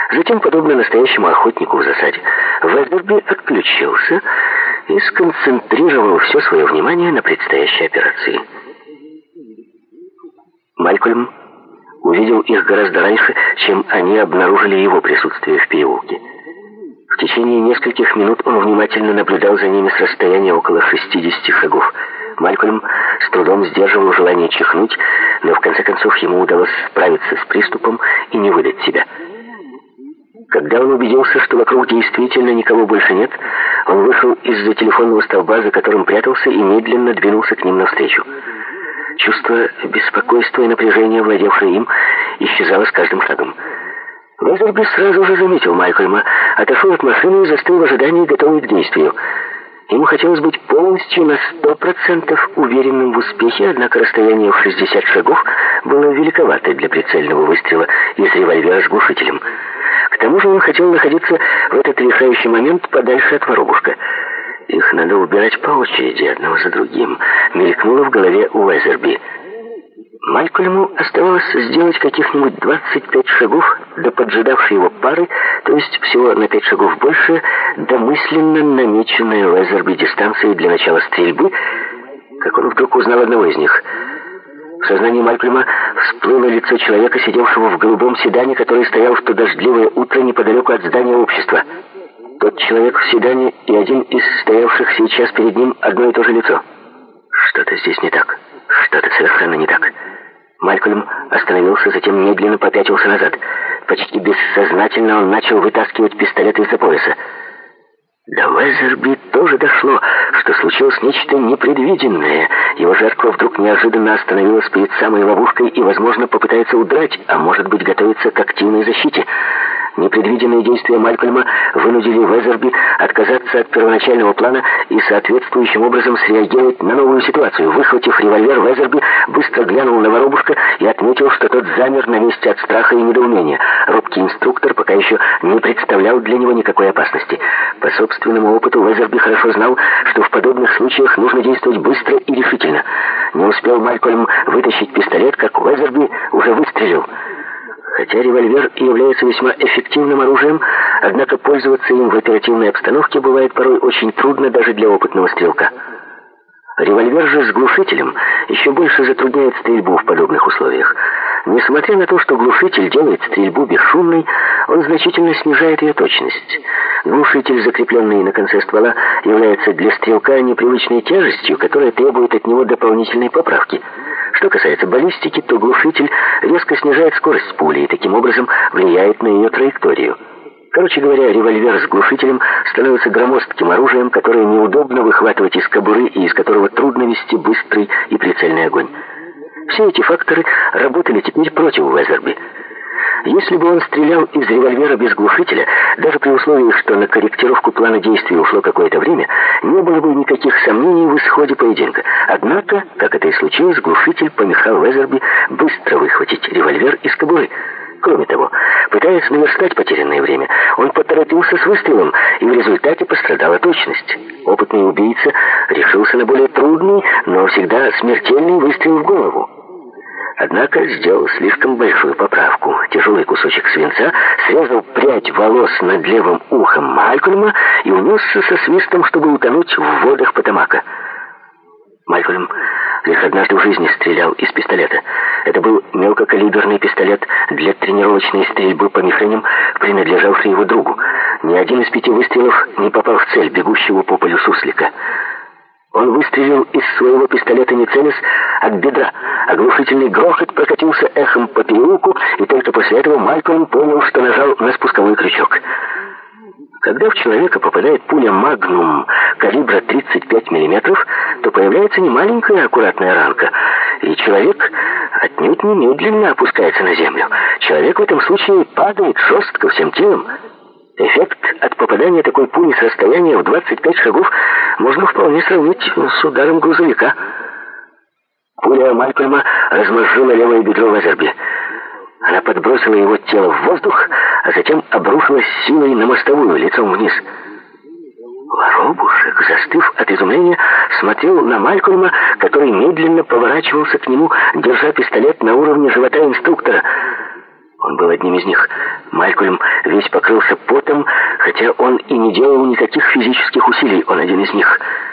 Затем, подобно настоящему охотнику в засаде, Везерби отключился и сконцентрировал все свое внимание на предстоящей операции. Малькольм увидел их гораздо раньше, чем они обнаружили его присутствие в переулке. В течение нескольких минут он внимательно наблюдал за ними с расстояния около 60 шагов. Малькольм с трудом сдерживал желание чихнуть, но в конце концов ему удалось справиться с приступом и не выдать себя. Когда он убедился, что вокруг действительно никого больше нет, он вышел из-за телефонного столба, за которым прятался, и медленно двинулся к ним навстречу. Чувство беспокойства и напряжения, владевшее им, исчезало с каждым шагом. Везерби сразу же заметил Малькольма, отошел от машины и застыл в ожидании, готовый к действию. Ему хотелось быть полностью на 100% уверенным в успехе, однако расстояние в 60 шагов было великовато для прицельного выстрела из револьвера с глушителем. К тому же он хотел находиться в этот решающий момент подальше от воробушка. «Их надо убирать по очереди, одного за другим», мелькнуло в голове у Везерби. Малькольму оставалось сделать каких-нибудь 25 шагов до поджидавшей его пары, то есть всего на 5 шагов больше, до мысленно намеченной Везерби дистанции для начала стрельбы, как он вдруг узнал одного из них. В сознании Малькольма всплыло лицо человека, сидевшего в голубом седане, который стоял в то дождливое утро неподалеку от здания общества. Тот человек в седане и один из стоявших сейчас перед ним одно и то же лицо. Что-то здесь не так. Что-то совершенно не так. Малькольм остановился, затем медленно попятился назад. Почти бессознательно он начал вытаскивать пистолет из-за пояса. До Везерби тоже дошло, что случилось нечто непредвиденное. Его жертва вдруг неожиданно остановилась перед самой ловушкой и, возможно, попытается удрать, а может быть, готовится к активной защите. Непредвиденные действия Малькольма вынудили Везерби отказаться от первоначального плана и соответствующим образом среагировать на новую ситуацию. Выхватив револьвер, Везерби быстро глянул на воробушка и отметил, что тот замер на месте от страха и недоумения. Робкий инструктор пока еще не представлял для него никакой опасности. По собственному опыту Везерби хорошо знал, что в подобных случаях нужно действовать быстро и решительно. Не успел Малькольм вытащить пистолет, как Везерби уже выстрелил. Хотя револьвер и является весьма эффективным оружием, однако пользоваться им в оперативной обстановке бывает порой очень трудно даже для опытного стрелка. Револьвер же с глушителем еще больше затрудняет стрельбу в подобных условиях. Несмотря на то, что глушитель делает стрельбу бесшумной, он значительно снижает ее точность. Глушитель, закрепленный на конце ствола, является для стрелка непривычной тяжестью, которая требует от него дополнительной поправки. Что касается баллистики, то глушитель резко снижает скорость пули и таким образом влияет на ее траекторию. Короче говоря, револьвер с глушителем становится громоздким оружием, которое неудобно выхватывать из кобуры и из которого трудно вести быстрый и прицельный огонь. Все эти факторы работали теперь против Везерби. Если бы он стрелял из револьвера без глушителя, даже при условии, что на корректировку плана действий ушло какое-то время, не было бы никаких сомнений в исходе поединка. Однако, как это и случилось, глушитель помешал Везерби быстро выхватить револьвер из кобуры. Кроме того, пытаясь наверстать потерянное время, он поторопился с выстрелом, и в результате пострадала точность. Опытный убийца решился на более трудный, но всегда смертельный выстрел в голову. Однако сделал слишком большую поправку. Тяжелый кусочек свинца срезал прядь волос над левым ухом Малькольма и унесся со свистом, чтобы утонуть в водах Потомака. Малькольм лишь однажды в жизни стрелял из пистолета. Это был мелкокалиберный пистолет для тренировочной стрельбы по мишеням, принадлежавший его другу. Ни один из 5 выстрелов не попал в цель бегущего по полю суслика. Он выстрелил из своего пистолета, не целясь, от бедра. Оглушительный грохот прокатился эхом по переулку, и только после этого Малькольм понял, что нажал на спусковой крючок. Когда в человека попадает пуля «Магнум» калибра 35 мм, то появляется не маленькая аккуратная ранка, и человек отнюдь немедленно опускается на землю. Человек в этом случае падает жестко всем телом. Эффект от попадания такой пули с расстояния в 25 шагов можно вполне сравнить с ударом грузовика. Пуля Малькольма размозжила левое бедро Везерби. Она подбросила его тело в воздух, а затем обрушилась силой на мостовую, лицом вниз. Воробушек, застыв от изумления, смотрел на Малькольма, который медленно поворачивался к нему, держа пистолет на уровне живота инструктора. Он был одним из них. Малькольм весь покрылся потом, хотя он и не делал никаких физических усилий. Он один из них.